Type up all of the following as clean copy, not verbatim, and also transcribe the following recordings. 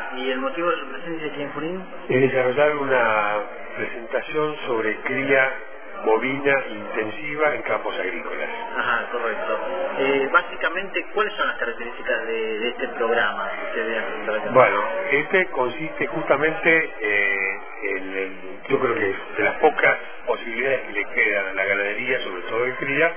¿Y el motivo de su presencia aquí en Junín? Es desarrollar una presentación sobre cría bovina intensiva en campos agrícolas. Ajá, correcto. Básicamente, ¿cuáles son las características de este programa que usted viene a presentar acá? Bueno, este consiste justamente yo creo que de las pocas posibilidades que le quedan a la ganadería, sobre todo en cría,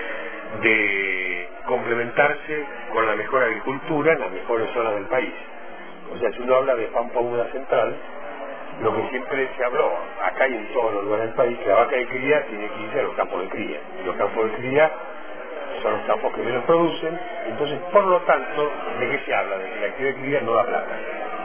de complementarse con la mejor agricultura en las mejores zonas del país. O sea, si uno habla de Pampa Húmeda Central, lo que siempre se habló, acá y en todos los lugares del país, que la vaca de cría tiene que irse a los campos de cría. Y los campos de cría son los campos que menos producen, entonces, por lo tanto, ¿de qué se habla? De que la actividad de cría no da plata.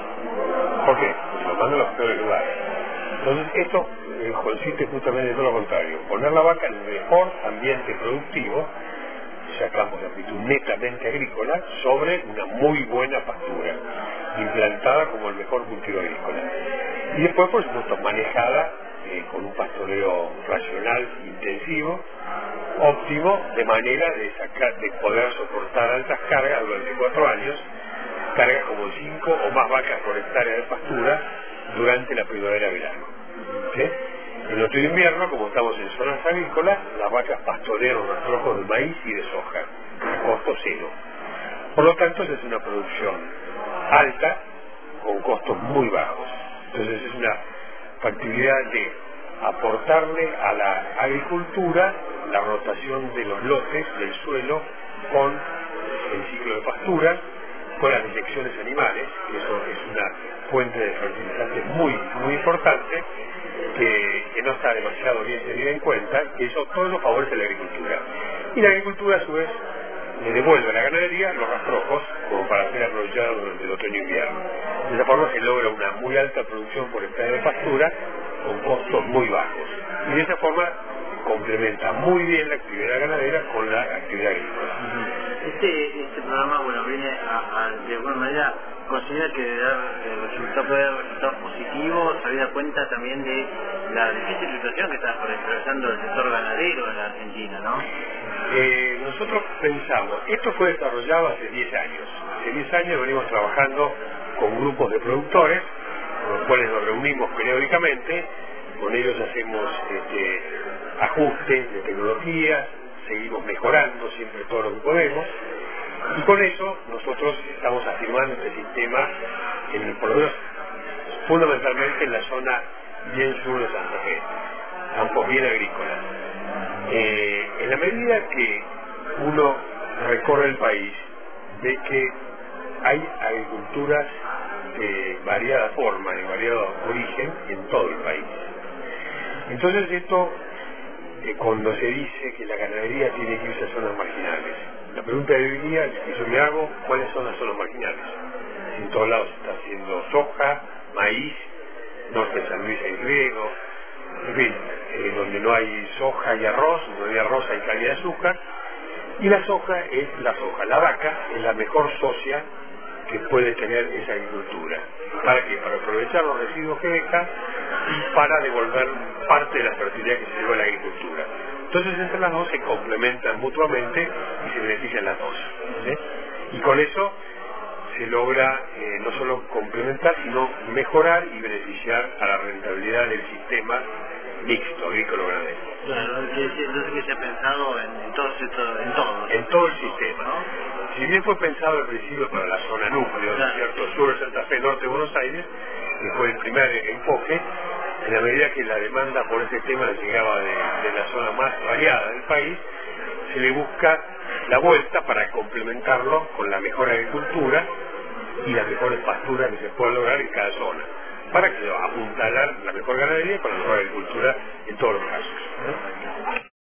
¿Por qué? Porque lo mandan a los peores lugares. Entonces, esto consiste justamente en todo lo contrario, poner la vaca en el mejor ambiente productivo, o sea, campos de amplitud netamente agrícola, sobre una muy buena pastura, implantada como el mejor cultivo agrícola. Y después, por supuesto, manejada con un pastoreo racional, intensivo, óptimo, de manera de poder soportar altas cargas durante 4 años, cargas como 5 o más vacas por hectárea de pastura durante la primavera-verano. ¿Sí? En otoño e invierno, como estamos en zonas agrícolas, las vacas pastorean los rastrojos de maíz y de soja, a costo cero. Por lo tanto, esa es una producción alta, con costos muy bajos. Entonces es una factibilidad de aportarle a la agricultura la rotación de los lotes del suelo con el ciclo de pastura, con las disecciones animales, que eso es una fuente de fertilizantes muy importante, que no está demasiado bien tenida en cuenta, que eso todo lo favorece la agricultura. Y la agricultura, a su vez, le devuelve a la ganadería los rastrojos como para ser aprovechados durante el otoño e invierno. De esa forma se logra una muy alta producción por hectárea de pastura con costos muy bajos. Y de esa forma complementa muy bien la actividad ganadera con la actividad agrícola. Este programa, bueno, viene de alguna manera, considera que puede dar resultados positivos, habida cuenta también de la difícil situación que está atravesando el sector ganadero en la Argentina, ¿no? Nosotros pensamos, esto fue desarrollado hace 10 años. Hace 10 años venimos trabajando con grupos de productores, con los cuales nos reunimos periódicamente, con ellos hacemos ajustes de tecnología, seguimos mejorando siempre todo lo que podemos, y con eso nosotros estamos afirmando este sistema, por lo menos fundamentalmente en la zona bien sur de Santa Fe, campos bien agrícolas. En la medida que uno recorre el país, ve que hay agriculturas de variada forma, de variado origen en todo el país. Entonces esto, cuando se dice que la ganadería tiene que irse a zonas marginales, la pregunta de hoy día que yo me hago, ¿cuáles son las zonas marginales? Si en todos lados se está haciendo soja, maíz, norte de San Luis hay riego, en fin, donde no hay soja y arroz, donde hay arroz hay caña de azúcar, y la soja es la soja. La vaca es la mejor socia que puede tener esa agricultura. ¿Para qué? Para aprovechar los residuos que deja y para devolver parte de la fertilidad que se lleva a la agricultura. Entonces entre las dos se complementan mutuamente y se benefician las dos. ¿Sí? Y con eso se logra no solo complementar, sino mejorar y beneficiar a la rentabilidad del sistema mixto agrícola-ganadero. Claro, entonces que se ha pensado en todo el sistema, ¿no? Si bien fue pensado al principio para la zona núcleo, claro, ¿cierto? Sur de Santa Fe, norte de Buenos Aires, que fue el primer enfoque, en la medida que la demanda por ese tema llegaba de la zona más variada del país, se le busca la vuelta para complementarlo con la mejor agricultura y las mejores pasturas que se puedan lograr en cada zona, para que apuntalar la mejor ganadería con la mejor agricultura en todos los casos, ¿no?